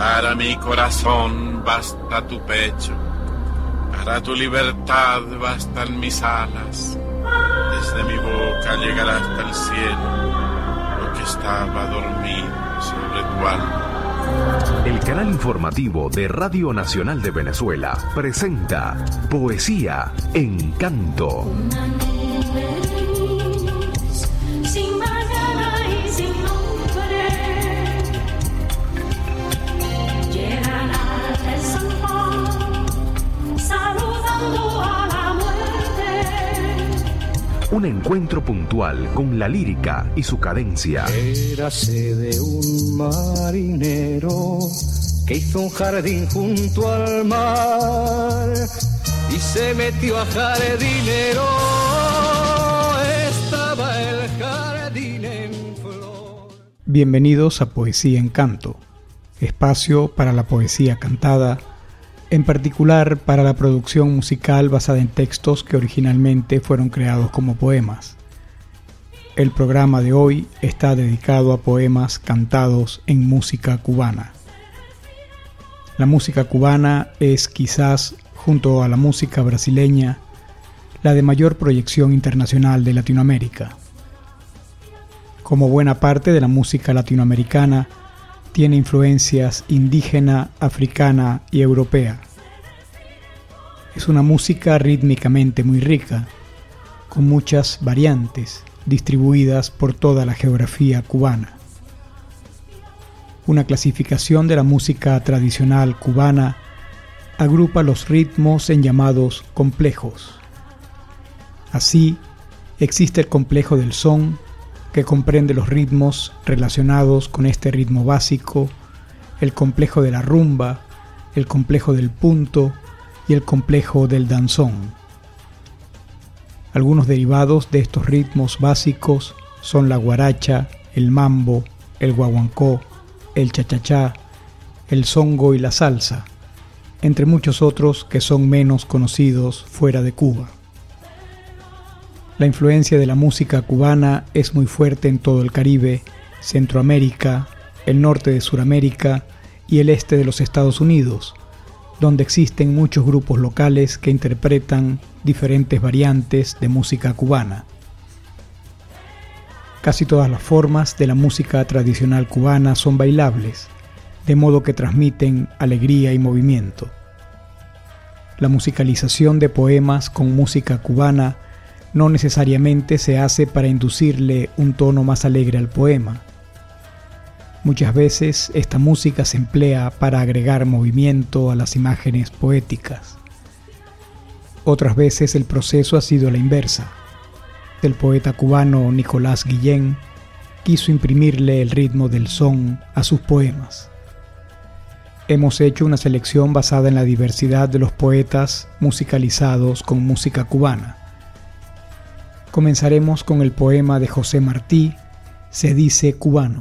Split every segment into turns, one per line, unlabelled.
Para mi corazón basta tu pecho, para tu libertad bastan mis alas. Desde mi boca llegará hasta el cielo lo que estaba dormido sobre tu alma.
El canal informativo de Radio Nacional de Venezuela presenta Poesía en Canto. Un encuentro puntual con la lírica y su cadencia.
Érase de un marinero que hizo un jardín junto al mar y se metió a jardinero. Estaba el jardín en flor.
Bienvenidos a Poesía en Canto, espacio para la poesía cantada, en particular para la producción musical basada en textos que originalmente fueron creados como poemas. El programa de hoy está dedicado a poemas cantados en música cubana. La música cubana es quizás, junto a la música brasileña, la de mayor proyección internacional de Latinoamérica. Como buena parte de la música latinoamericana, tiene influencias indígena, africana y europea. Es una música rítmicamente muy rica, con muchas variantes distribuidas por toda la geografía cubana. Una clasificación de la música tradicional cubana agrupa los ritmos en llamados complejos. Así, existe el complejo del son, que comprende los ritmos relacionados con este ritmo básico, el complejo de la rumba, el complejo del punto y el complejo del danzón. Algunos derivados de estos ritmos básicos son la guaracha, el mambo, el guaguancó, el chachachá, el songo y la salsa, entre muchos otros que son menos conocidos fuera de Cuba. La influencia de la música cubana es muy fuerte en todo el Caribe, Centroamérica, el norte de Sudamérica y el este de los Estados Unidos, donde existen muchos grupos locales que interpretan diferentes variantes de música cubana. Casi todas las formas de la música tradicional cubana son bailables, de modo que transmiten alegría y movimiento. La musicalización de poemas con música cubana no necesariamente se hace para inducirle un tono más alegre al poema. Muchas veces esta música se emplea para agregar movimiento a las imágenes poéticas. Otras veces el proceso ha sido la inversa. El poeta cubano Nicolás Guillén quiso imprimirle el ritmo del son a sus poemas. Hemos hecho una selección basada en la diversidad de los poetas musicalizados con música cubana. Comenzaremos con el poema de José Martí, Se dice cubano.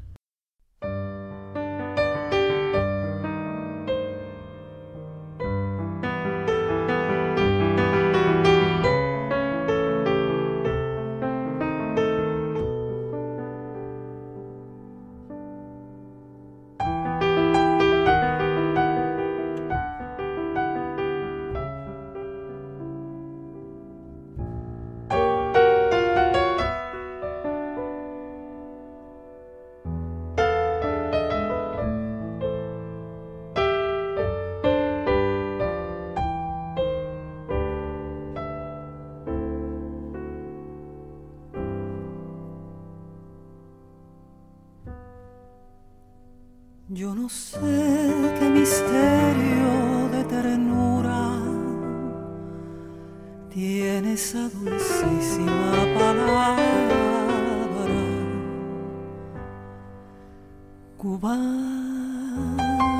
Yo no sé qué misterio de ternura tiene esa dulcísima palabra cubano,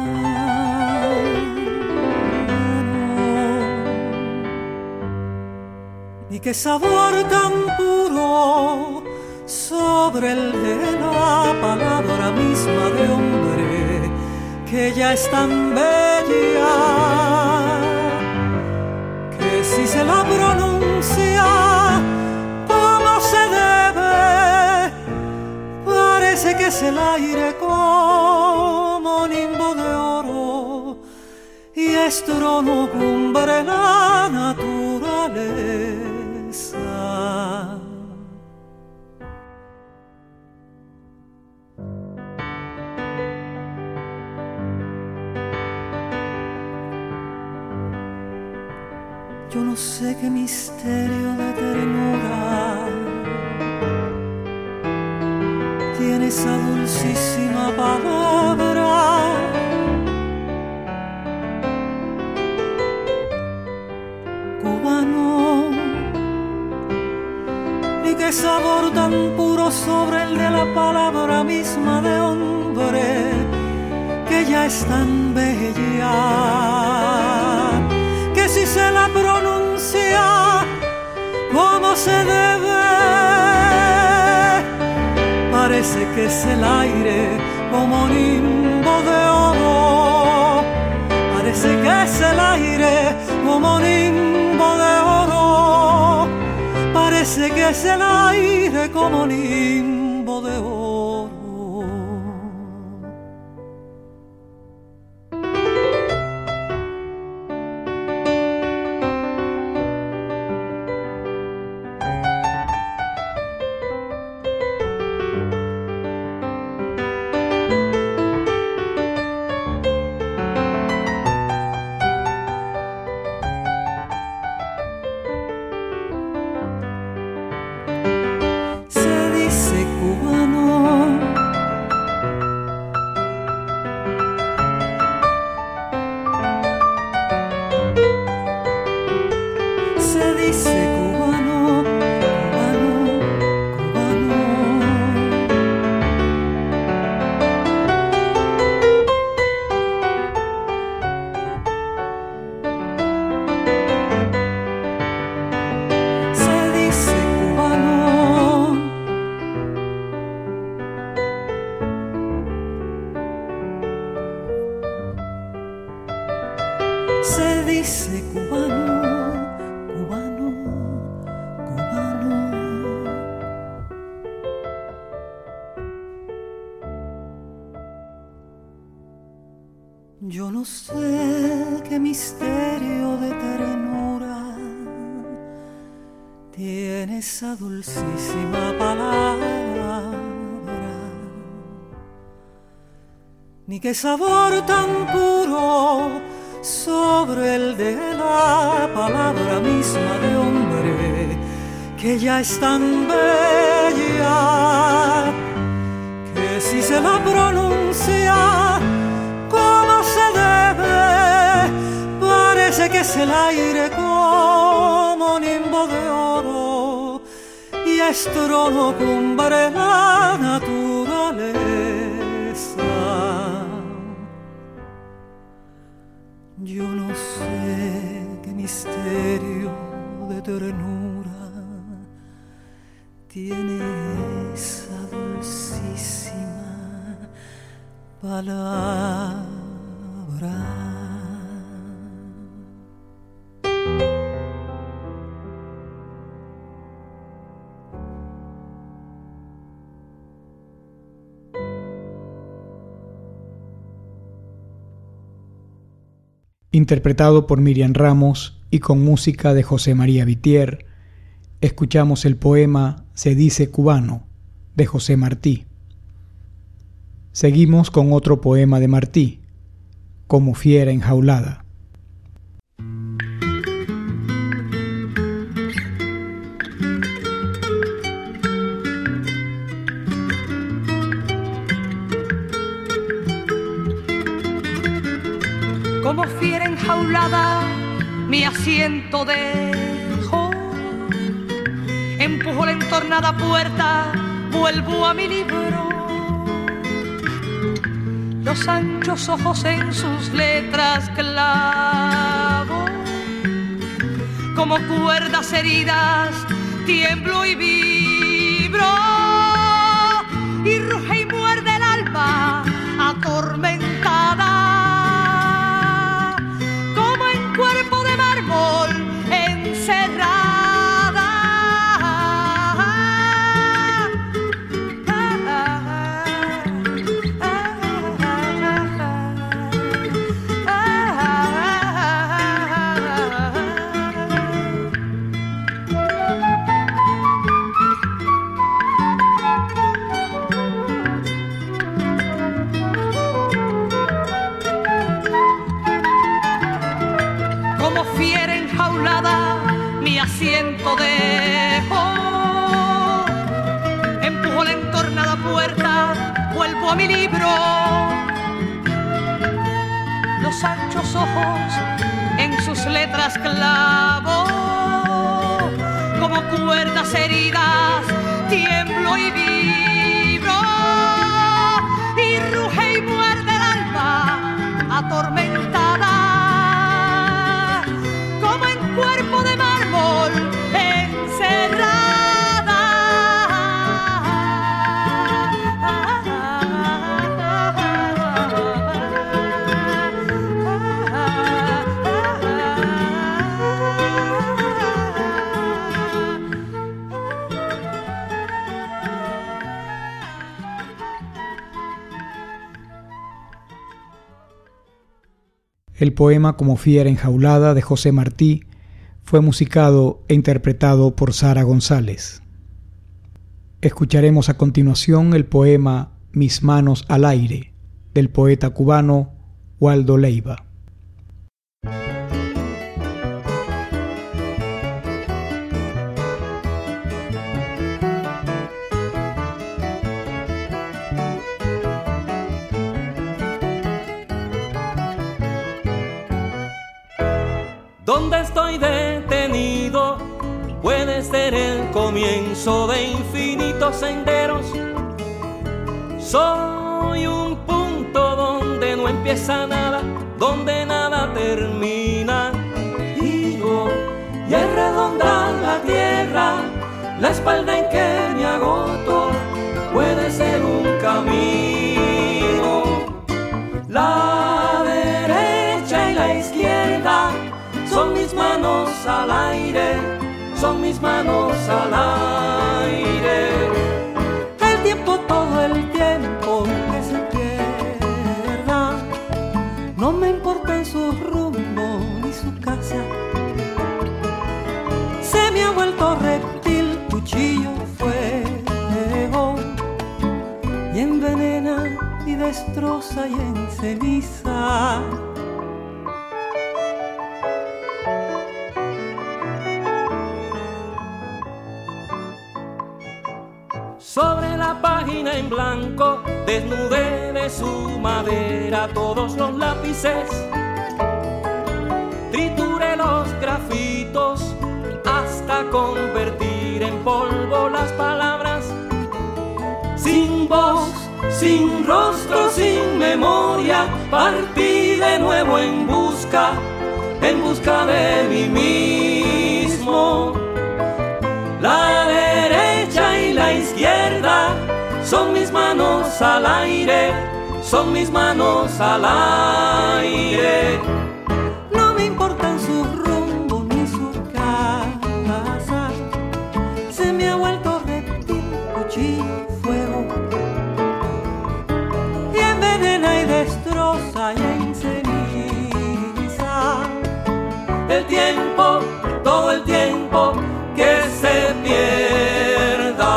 y qué sabor tan puro sobre el de la palabra misma de hombre que ya es tan bella que si se la pronuncia como se debe, parece que es el aire como nimbo de es trono cumbre la naturaleza. Yo no sé qué misterio de ternura tiene esa dulcísima palabra, cubano, ni qué sabor tan puro sobre el de la palabra misma de hombre, que ya es tan bella, que si se la pronuncia como se debe, parece que es el aire como nimbo de oro, parece que es el aire como nimbo de oro, parece que es el aire como nimbo de oro. Se dice cubano, cubano, cubano. Yo no sé qué misterio de ternura tiene esa dulcísima palabra, ni qué sabor tan puro sobre el de la palabra misma de hombre, que ya es tan bella, que si se la pronuncia como se debe, parece que es el aire como nimbo de oro, y es trono cumbre la naturaleza. Yo no sé qué misterio de ternura tiene esa dulcísima palabra.
Interpretado por Miriam Ramos y con música de José María Vitier, escuchamos el poema Se dice cubano, de José Martí. Seguimos con otro poema de Martí, Como fiera enjaulada.
Como fiera enjaulada mi asiento dejo, empujo la entornada puerta, vuelvo a mi libro. Los anchos ojos en sus letras clavo, como cuerdas heridas tiemblo y vibro, y ruge y muerde el alma atormentada, cuerpo de mármol encerrada. asiento dejo. Empujo la entornada puerta, vuelvo a mi libro. Los anchos ojos en sus letras clavo. Como cuerdas heridas, tiemblo y vibro. Y ruge y muerde el alma atormentada. Como en cuerpo de mármol encerrada.
El poema Como fiera enjaulada de José Martí fue musicado e interpretado por Sara González. Escucharemos a continuación el poema Mis manos al aire del poeta cubano Waldo Leiva.
Donde estoy detenido puede ser el comienzo de infinitos senderos. Soy un punto donde no empieza nada, donde nada termina. Giro y es redonda la tierra, la espalda en que me agoto puede ser un camino. La derecha y la izquierda son mis manos al aire, son mis manos al aire.
El tiempo, todo el tiempo que se pierda, no me importa su rumbo ni su casa. Se me ha vuelto reptil, cuchillo, fuego, y envenena y destroza y en ceniza.
Sobre la página en blanco desnudé de su madera todos los lápices. Trituré los grafitos hasta convertir en polvo las palabras. Sin voz, sin rostro, sin memoria, partí de nuevo en busca de mí mismo. La derecha y la izquierda son mis manos al aire, son mis manos al aire.
No me importan su rumbo ni su casa. Se me ha vuelto reptil, cuchillo, fuego, y envenena y destroza y en ceniza.
El tiempo, todo el tiempo que se pierda.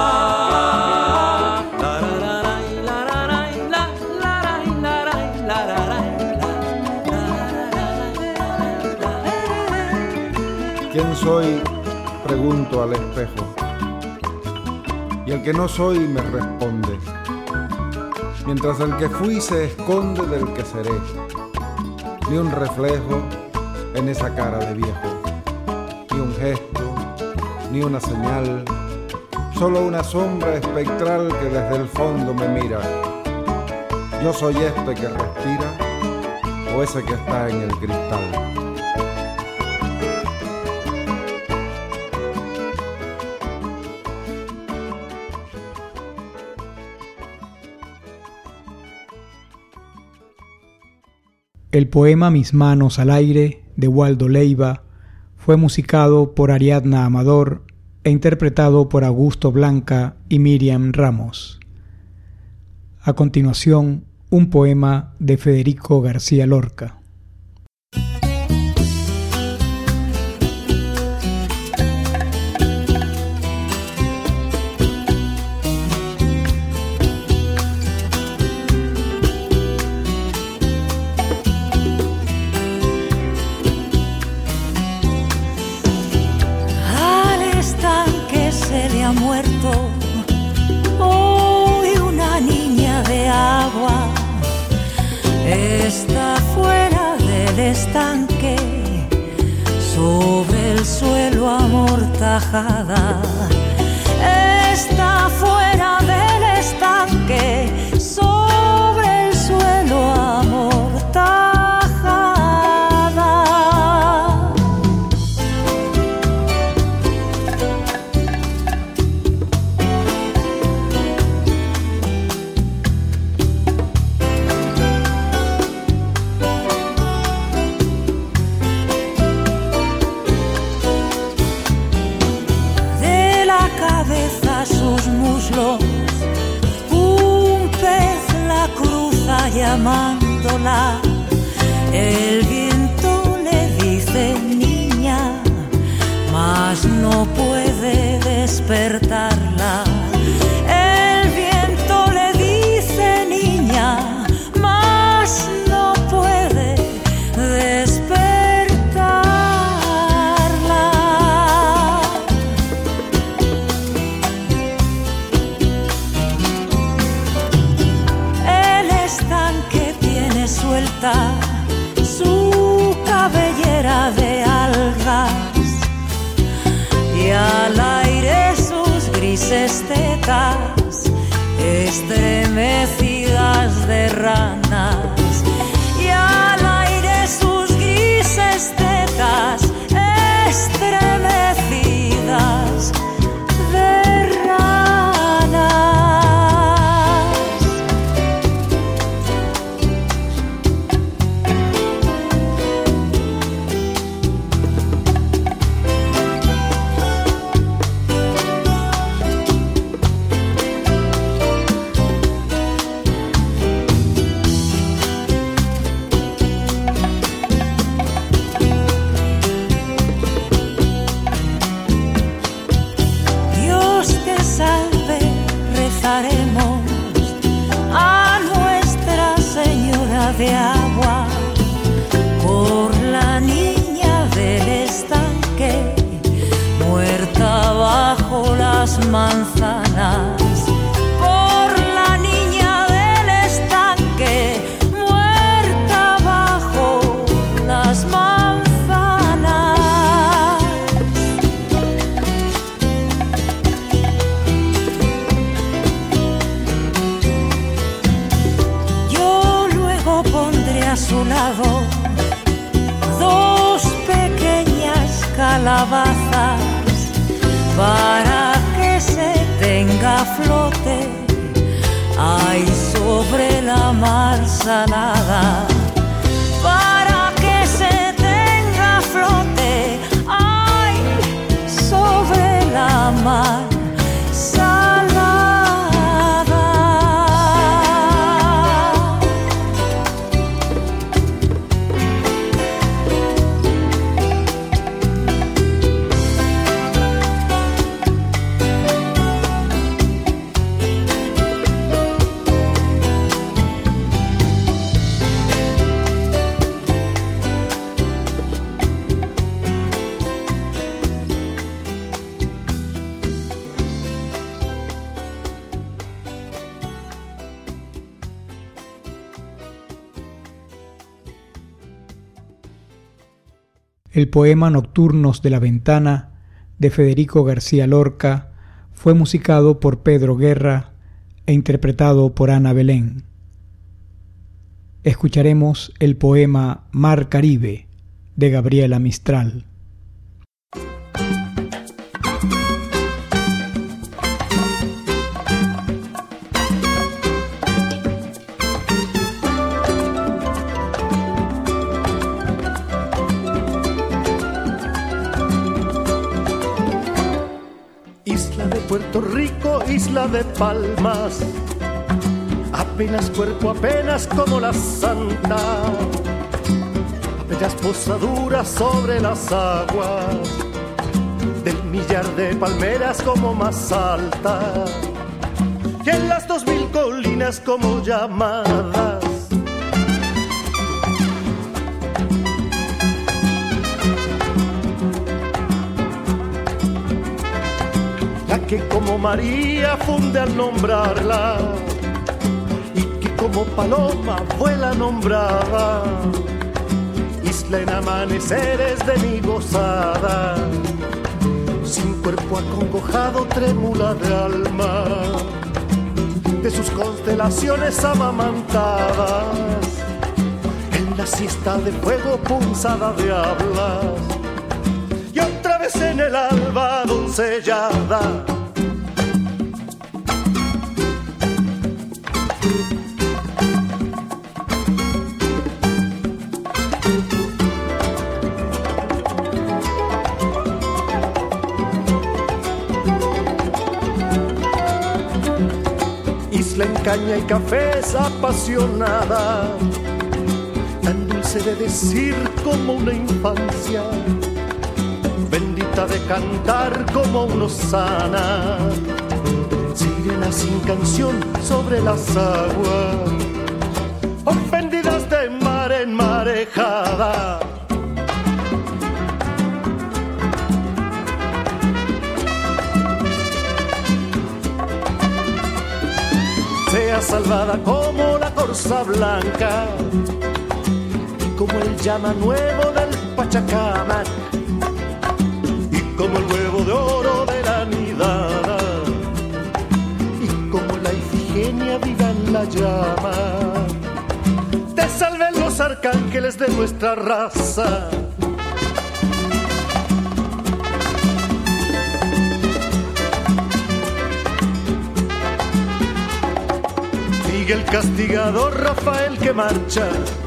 ¿Quién soy? Pregunto al espejo. Y el que no soy me responde. Mientras el que fui se esconde del que seré. Ni un reflejo en esa cara de viejo. Ni un gesto, ni una señal, solo una sombra espectral que desde el fondo me mira. Yo soy este que respira o ese que está en el cristal.
El poema Mis manos al aire de Waldo Leiva fue musicado por Ariadna Amador e interpretado por Augusto Blanca y Miriam Ramos. A continuación, un poema de Federico García Lorca.
estanque, sobre el suelo amortajada. Está fuera del estanque, sobre el suelo amortajada. Sus muslos, un pez la cruza llamándola. El viento le dice niña, mas no puede despertarla. El viento le dice niña, mas no puede despertarla. Suelta su cabellera de algas y al aire sus grises tetas estremecidas de ranas, y al aire sus grises tetas estremecidas de ranas. A Nuestra Señora de Agua por la niña del estanque, muerta bajo las manzanas. Por la niña del estanque, muerta bajo las manzanas. A su lado dos pequeñas calabazas para que se tenga a flote ahí sobre la mar salada. Para que se tenga a flote ahí sobre la mar salada.
El poema Nocturnos de la Ventana de Federico García Lorca fue musicado por Pedro Guerra e interpretado por Ana Belén. Escucharemos el poema Mar Caribe de Gabriela Mistral.
Puerto Rico, isla de palmas, apenas cuerpo, apenas como la santa, apenas posadura sobre las aguas, del millar de palmeras como más alta, que en las 2000 colinas como llamadas. Que como María funde al nombrarla y que como paloma vuela nombrada, isla en amaneceres de mi gozada, sin cuerpo acongojado, trémula de alma, de sus constelaciones amamantadas, en la siesta de fuego punzada de hablas, y otra vez en el alba doncellada. Isla en caña y café es apasionada, tan dulce de decir como una infancia, bendita de cantar como una hosana, sirena sin canción sobre las aguas, ofendidas de mar en marejada. Sea salvada como la corza blanca y como el llama nuevo del Pachacamac y como el huevo de oro de la nidada y como la Ifigenia viva en la llama. Te salven los arcángeles de nuestra raza. Miguel Castigador, Rafael que marcha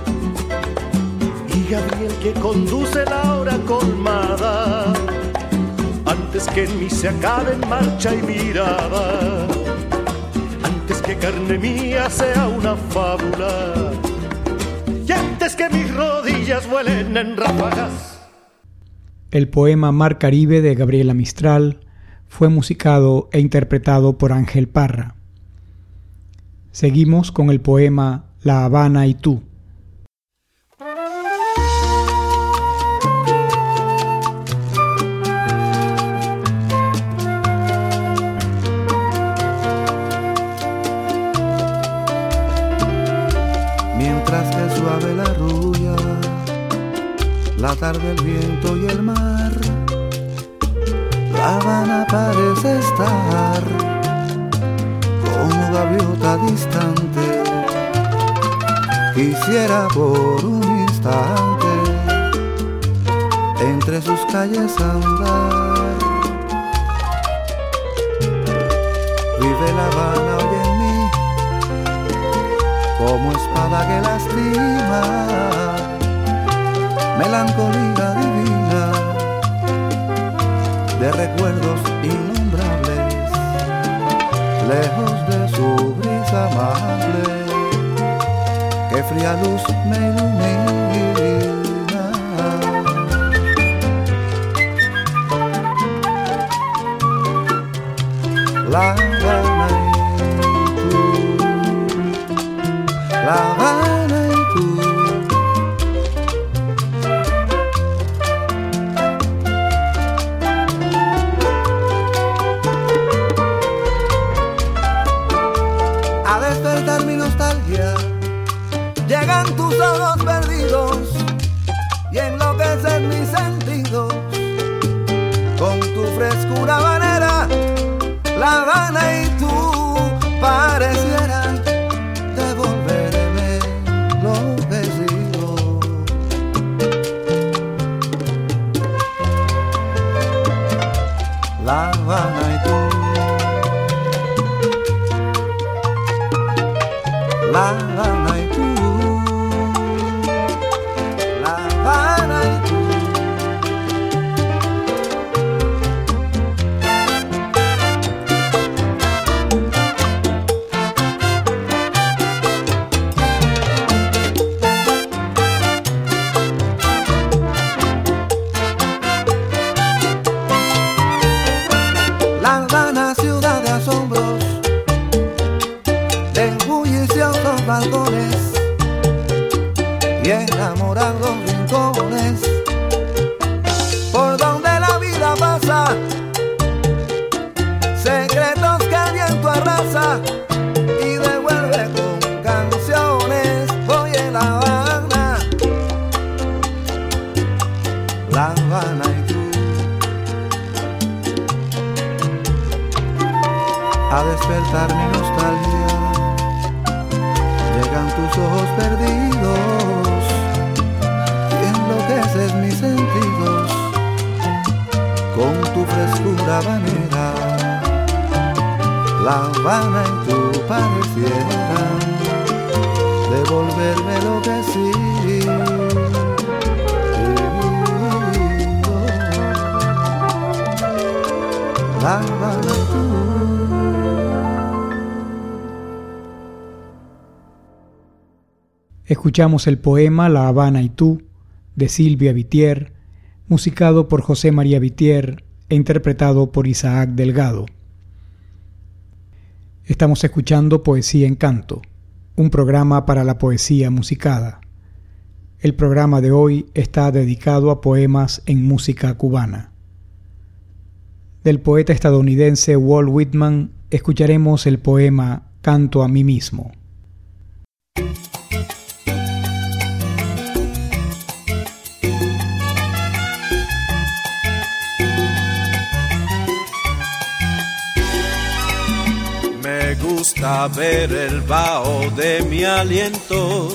y Gabriel que conduce la hora colmada, antes que en mí se acaben marcha y mirada, antes que carne mía sea una fábula y antes que mis rodillas vuelen en ráfagas.
El poema Mar Caribe de Gabriela Mistral fue musicado e interpretado por Ángel Parra. Seguimos con el poema La Habana y tú.
Mientras que suave la arrulla, la tarde, el viento y el mar, La Habana parece estar como gaviota distante. Quisiera por un instante entre sus calles andar. Vive La Habana hoy en mí como espada que lastima, melancolía divina de recuerdos innombrables, lejos de su brisa amable, que fría luz me ilumina. La Habana y tú, La Habana y tú. A despertar mi nostalgia llegan tus ojos perdidos y enloquecen mis sentidos con tu frescura habanera. La Habana y tú parecieran devolverme enloquecido. La Habana y tú, La Habana y tú, La Habana y tú. La Habana, ciudad de asombros, de bulliciosos balcones, a despertar mi nostalgia. Llegan tus ojos perdidos y enloqueces mis sentidos con tu frescura habanera. La Habana y tú parecieran devolverme lo que sí. La Habana y tú.
Escuchamos el poema La Habana y tú, de Silvia Vitier, musicado por José María Vitier e interpretado por Isaac Delgado. Estamos escuchando Poesía en Canto, un programa para la poesía musicada. El programa de hoy está dedicado a poemas en música cubana. Del poeta estadounidense Walt Whitman escucharemos el poema Canto a mí mismo.
Me gusta ver el vaho de mi aliento,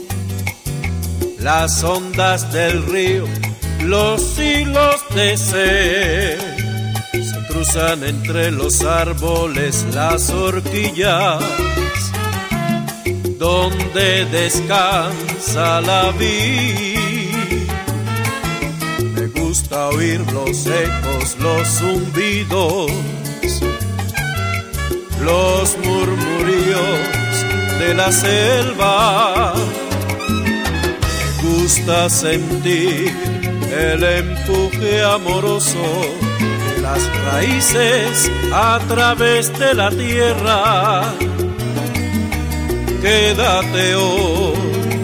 las ondas del río, los hilos de sed, se cruzan entre los árboles las horquillas, donde descansa la vid. Me gusta oír los ecos, los zumbidos, los murmuríos de la selva. Me gusta sentir el empuje amoroso de las raíces a través de la tierra. Quédate hoy,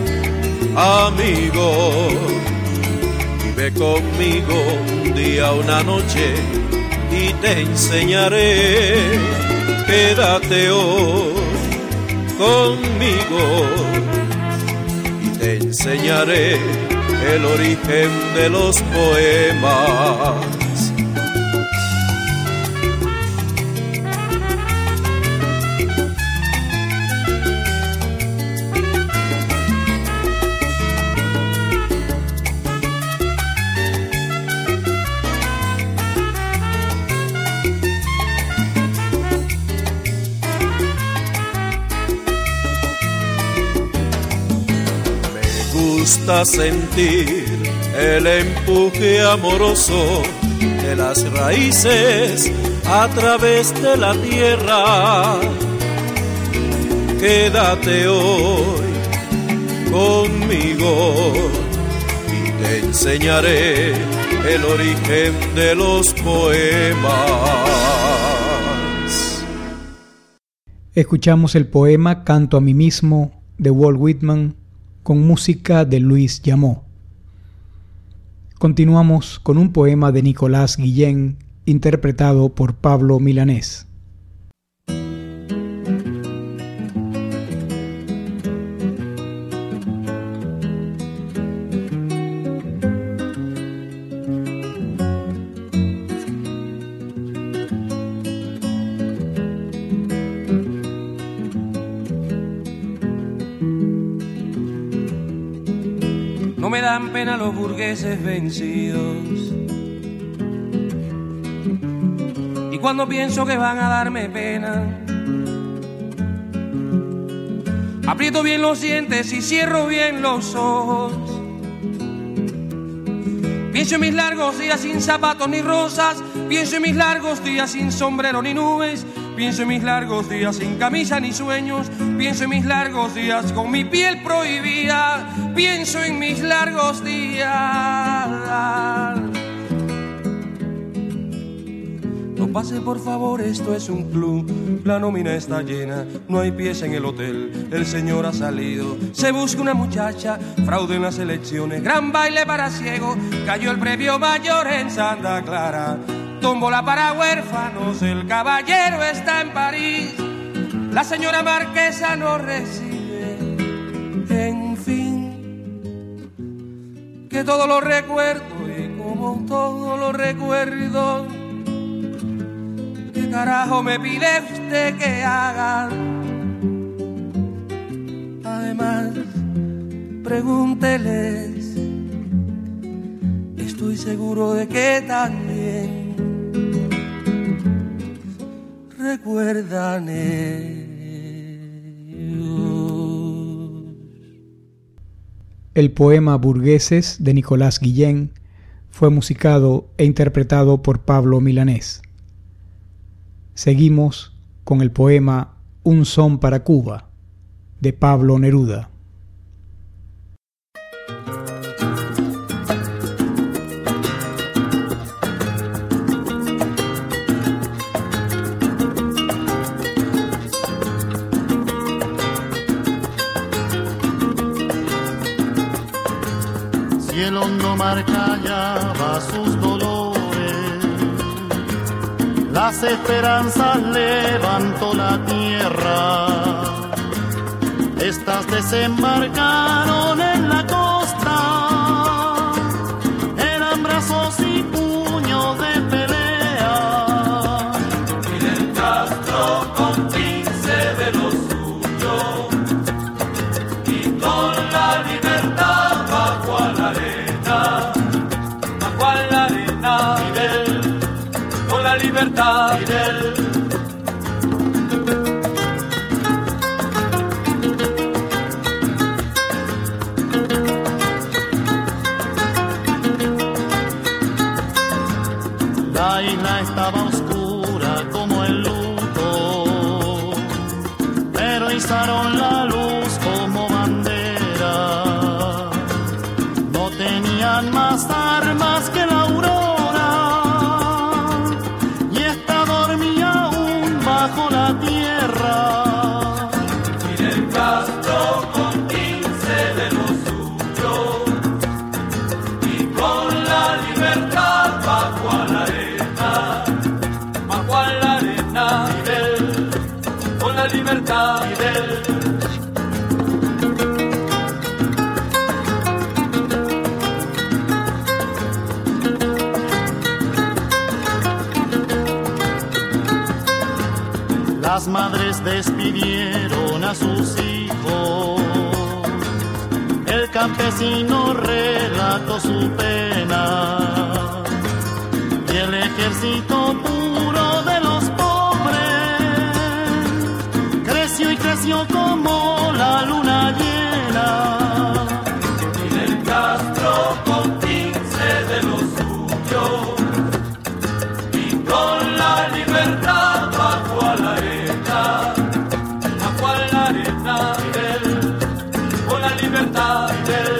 amigo, vive conmigo un día, una noche y te enseñaré. Quédate hoy conmigo y te enseñaré el origen de los poemas. Me gusta sentir el empuje amoroso de las raíces a través de la tierra. Quédate hoy conmigo y te enseñaré el origen de los poemas.
Escuchamos el poema Canto a mí mismo de Walt Whitman con música de Luis Llamó. Continuamos con un poema de Nicolás Guillén interpretado por Pablo Milanés.
No me dan pena los burgueses vencidos, y cuando pienso que van a darme pena, aprieto bien los dientes y cierro bien los ojos. Pienso en mis largos días sin zapatos ni rosas, pienso en mis largos días sin sombrero ni nubes, pienso en mis largos días sin camisa ni sueños, pienso en mis largos días con mi piel prohibida, pienso en mis largos días. No pase por favor, esto es un club, la nómina está llena, no hay pies en el hotel, el señor ha salido, se busca una muchacha, fraude en las elecciones, gran baile para ciego, cayó el premio mayor en Santa Clara. Tómbola para huérfanos, el caballero está en París, la señora marquesa no recibe. En fin, que todo lo recuerdo y como todo lo recuerdo, que
¿Qué carajo me pide usted que haga? Además, pregúnteles, estoy seguro de que también recuerdan ellos.
El poema Burgueses de Nicolás Guillén fue musicado e interpretado por Pablo Milanés. Seguimos con el poema Un son para Cuba de Pablo Neruda.
Si el hondo mar callaba sus dolores, las esperanzas levantó la tierra. Estas desembarcaron en la costa, eran brazos y puños de pelea.
Fidel Castro con 15 de los suyos y con la libertad bajo a la arena, Fidel, con la libertad, Fidel.
La isla estaba oscura como el luto, pero izaron la luz como bandera. No tenían más armas que la aurora, y esta dormía aún bajo la tierra.
Fidel Castro con 15 de los suyos y con la libertad bajo a la arena, Fidel, con la libertad, Fidel.
Las madres despidieron a sus hijos, el campesino relató su pena, y el ejército puro de los pobres creció y creció como la luna llena.
Fidel Castro con 15 de los suyos y con la libertad bajo a la arena, Fidel, con la libertad, Fidel.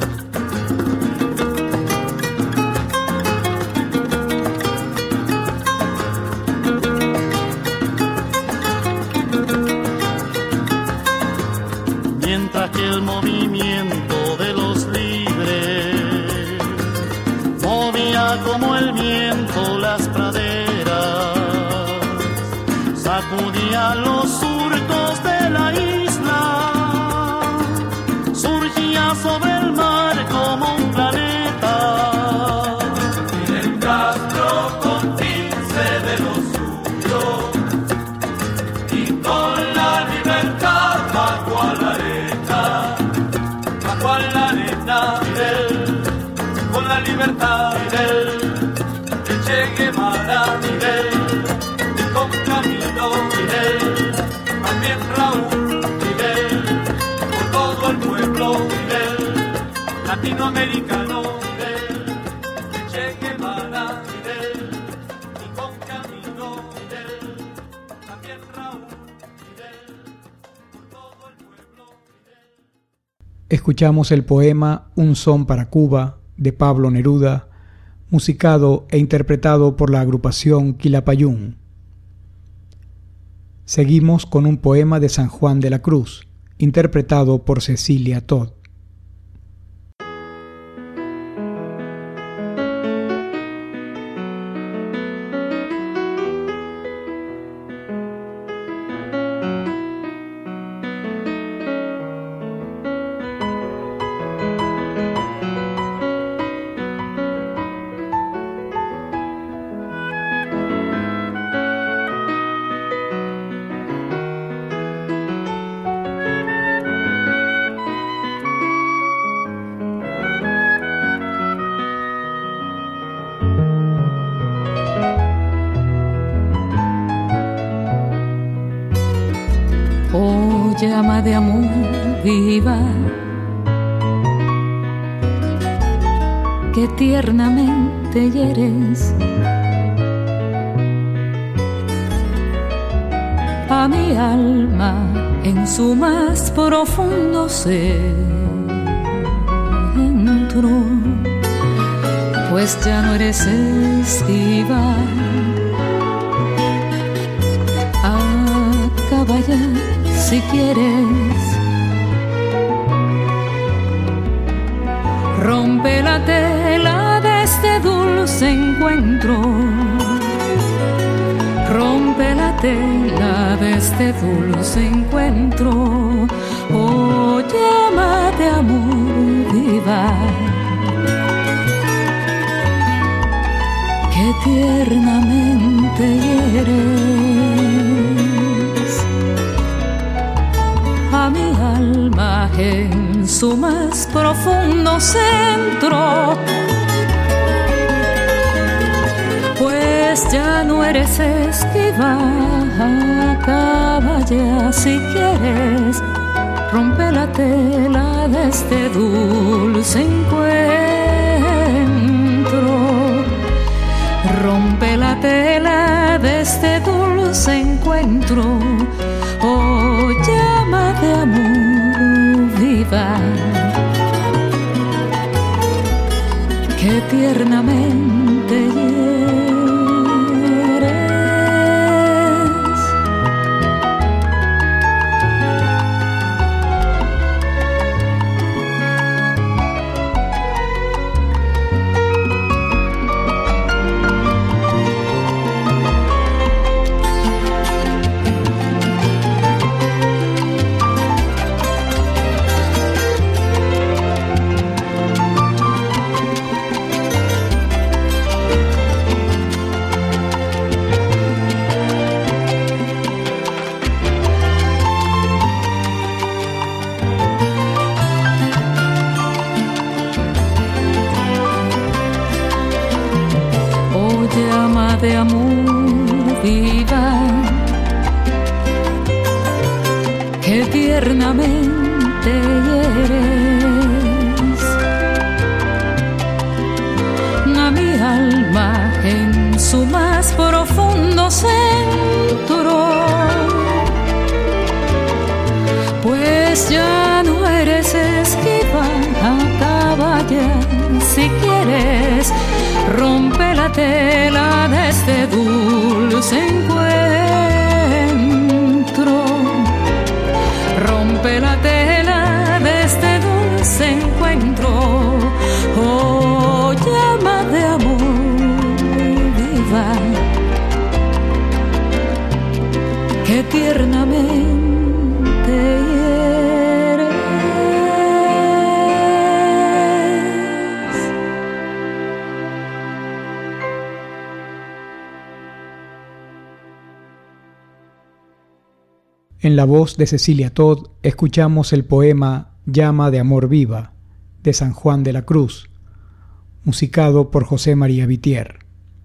Mientras que el movimiento de los libres movía como el viento las praderas, sacudía los surcos de la isla, surgía sobre el mar como un planeta.
Fidel Castro con 15 de los suyos y con la libertad bajo a la arena, Fidel, con la libertad, Fidel, el Che Guevara, Fidel, con Camilo, Fidel, también Raúl, Fidel, por todo el pueblo, Fidel, latinoamericano, Fidel, el Che Guevara, Fidel, y con Camilo, Fidel, también Raúl, Fidel, por todo el pueblo, Fidel.
Escuchamos el poema Un son para Cuba de Pablo Neruda, musicado e interpretado por la agrupación Quilapayún. Seguimos con un poema de San Juan de la Cruz, interpretado por Cecilia Todd.
Oh llama de amor viva, que tiernamente hieres a mi alma en su más profundo centro, pues ya no eres esquiva. Acaba ya si quieres, rompe la tela de este dulce encuentro, rompe la tela de este dulce encuentro. Oh llama de amor viva, que tiernamente hieres a mi alma en su más profundo centro, pues ya no eres esquiva. Acaba ya si quieres, rompe la tela de este dulce encuentro, rompe la tela de este dulce encuentro. Oh llama de amor viva, que tiernamente hieres. De amor viva, que tiernamente hieres a mi alma en su más profundo centro, pues ya no eres esquiva. Acaba ya si quieres, rompe la tela de este dulce encuentro, rompe la tela de este dulce encuentro. Oh llama de amor viva, que tiernamente hieres.
En la voz de Cecilia Todd escuchamos el poema Llama de amor viva, de San Juan de la Cruz, musicado por José María Vitier.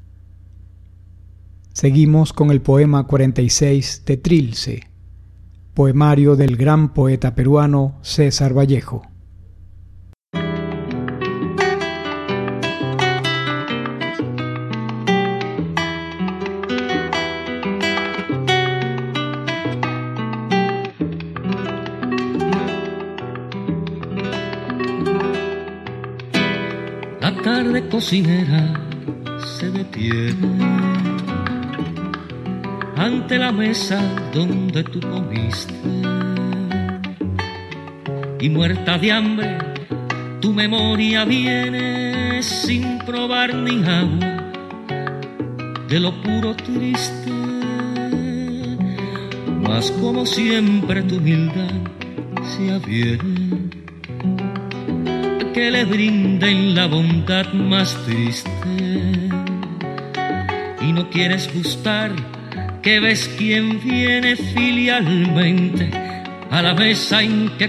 Seguimos con el poema 46 de Trilce, poemario del gran poeta peruano César Vallejo.
La tarde cocinera se detiene ante la mesa donde tú comiste, y muerta de hambre tu memoria viene sin probar ni agua de lo puro triste, mas como siempre tu humildad se adhiere, que le brinden la bondad más triste, y no quieres gustar que ves quién viene filialmente a la mesa en que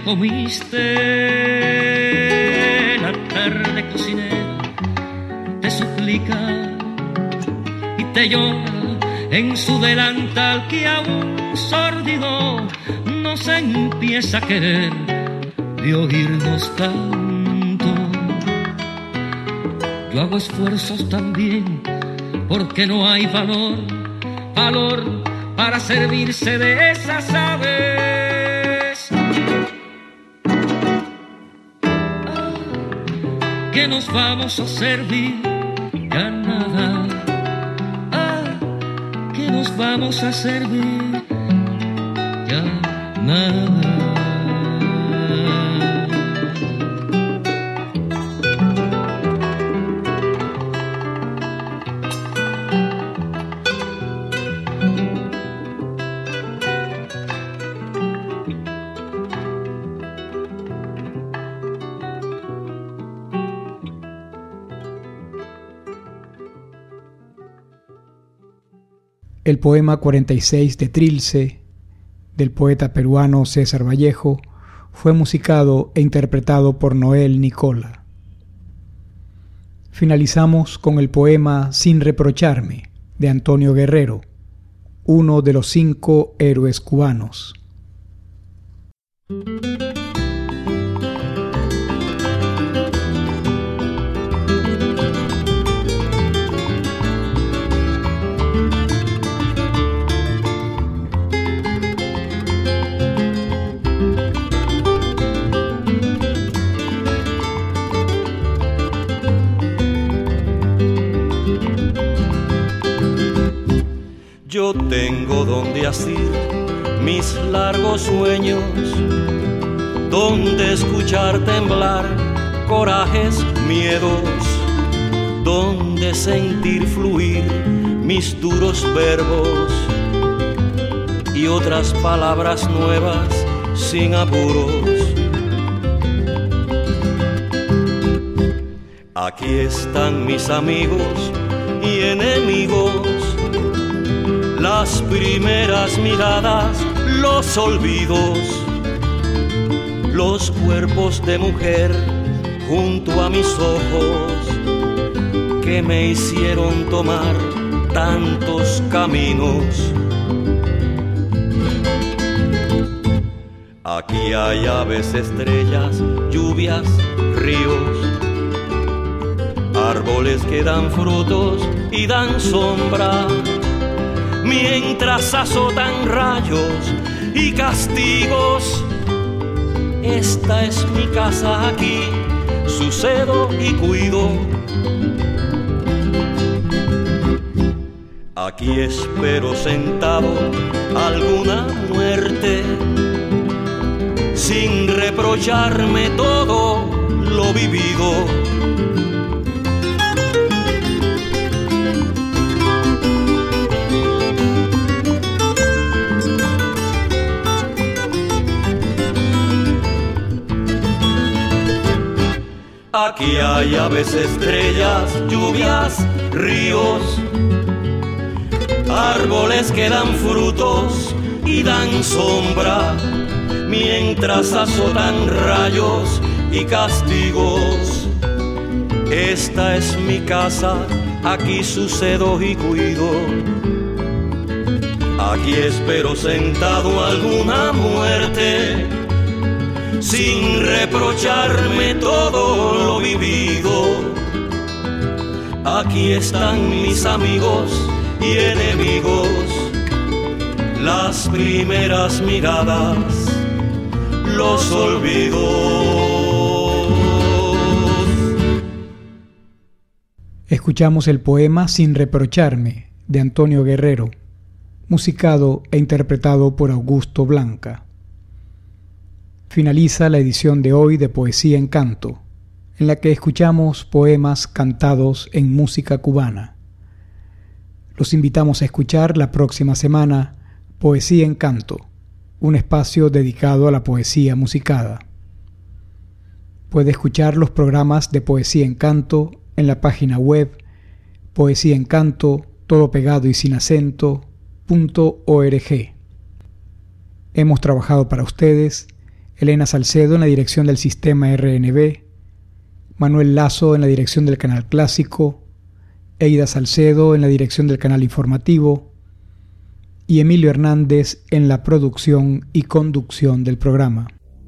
comiste. La tarde cocinera te suplica y te llora en su delantal que aún sórdido no nos empieza a querer de oírnos tanto. Yo hago esfuerzos también porque no hay valor para servirse de esas aves. ¿Qué nos vamos a servir? Ya nada. ¿Qué nos vamos a servir? Ya nada.
El poema 46 de Trilce, del poeta peruano César Vallejo, fue musicado e interpretado por Noel Nicola. Finalizamos con el poema Sin reprocharme, de Antonio Guerrero, uno de los 5 héroes cubanos.
Yo tengo donde asir mis largos sueños, donde escuchar temblar corajes, miedos, donde sentir fluir mis duros verbos y otras palabras nuevas sin apuros. Aquí están mis amigos y enemigos, las primeras miradas, los olvidos, los cuerpos de mujer junto a mis ojos que me hicieron tomar tantos caminos. Aquí hay aves, estrellas, lluvias, ríos, árboles que dan frutos y dan sombra, mientras azotan rayos y castigos. Esta es mi casa, aquí sucedo y cuido. Aquí espero sentado alguna muerte, sin reprocharme todo lo vivido. Aquí hay aves, estrellas, lluvias, ríos, árboles que dan frutos y dan sombra, mientras azotan rayos y castigos. Esta es mi casa, aquí sucedo y cuido. Aquí espero sentado alguna muerte, sin reprocharme todo lo vivido. Aquí están mis amigos y enemigos, las primeras miradas, los olvidos.
Escuchamos el poema Sin reprocharme, de Antonio Guerrero, musicado e interpretado por Augusto Blanca. Finaliza la edición de hoy de Poesía en Canto, en la que escuchamos poemas cantados en música cubana. Los invitamos a escuchar la próxima semana Poesía en Canto, un espacio dedicado a la poesía musicada. Puede escuchar los programas de Poesía en Canto en la página web Poesía en Canto, todo pegado y sin acento, .org. Hemos trabajado para ustedes Elena Salcedo en la dirección del sistema RNB, Manuel Lazo en la dirección del canal clásico, Eida Salcedo en la dirección del canal informativo y Emilio Hernández en la producción y conducción del programa.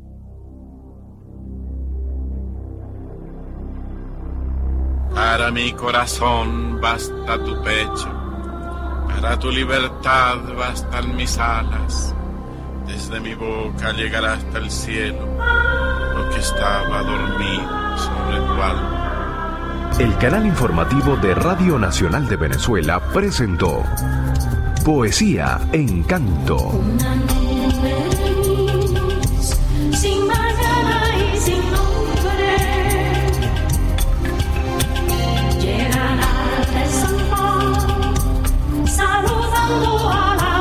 Para mi corazón basta tu pecho, para tu libertad bastan mis alas. Desde mi boca llegará hasta el cielo lo que estaba dormido sobre tu alma.
El canal informativo de Radio Nacional de Venezuela presentó Poesía en Canto.
Una nube gris, sin mañana y sin nombre, llegan al San Juan, saludando a la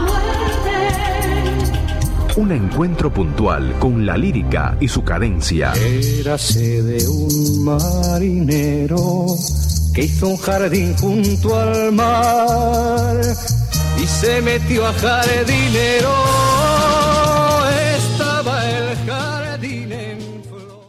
muerte.
Un encuentro puntual con la lírica y su cadencia.
Érase de un marinero que hizo un jardín junto al mar y se metió a jardinero. Estaba el jardín en flor.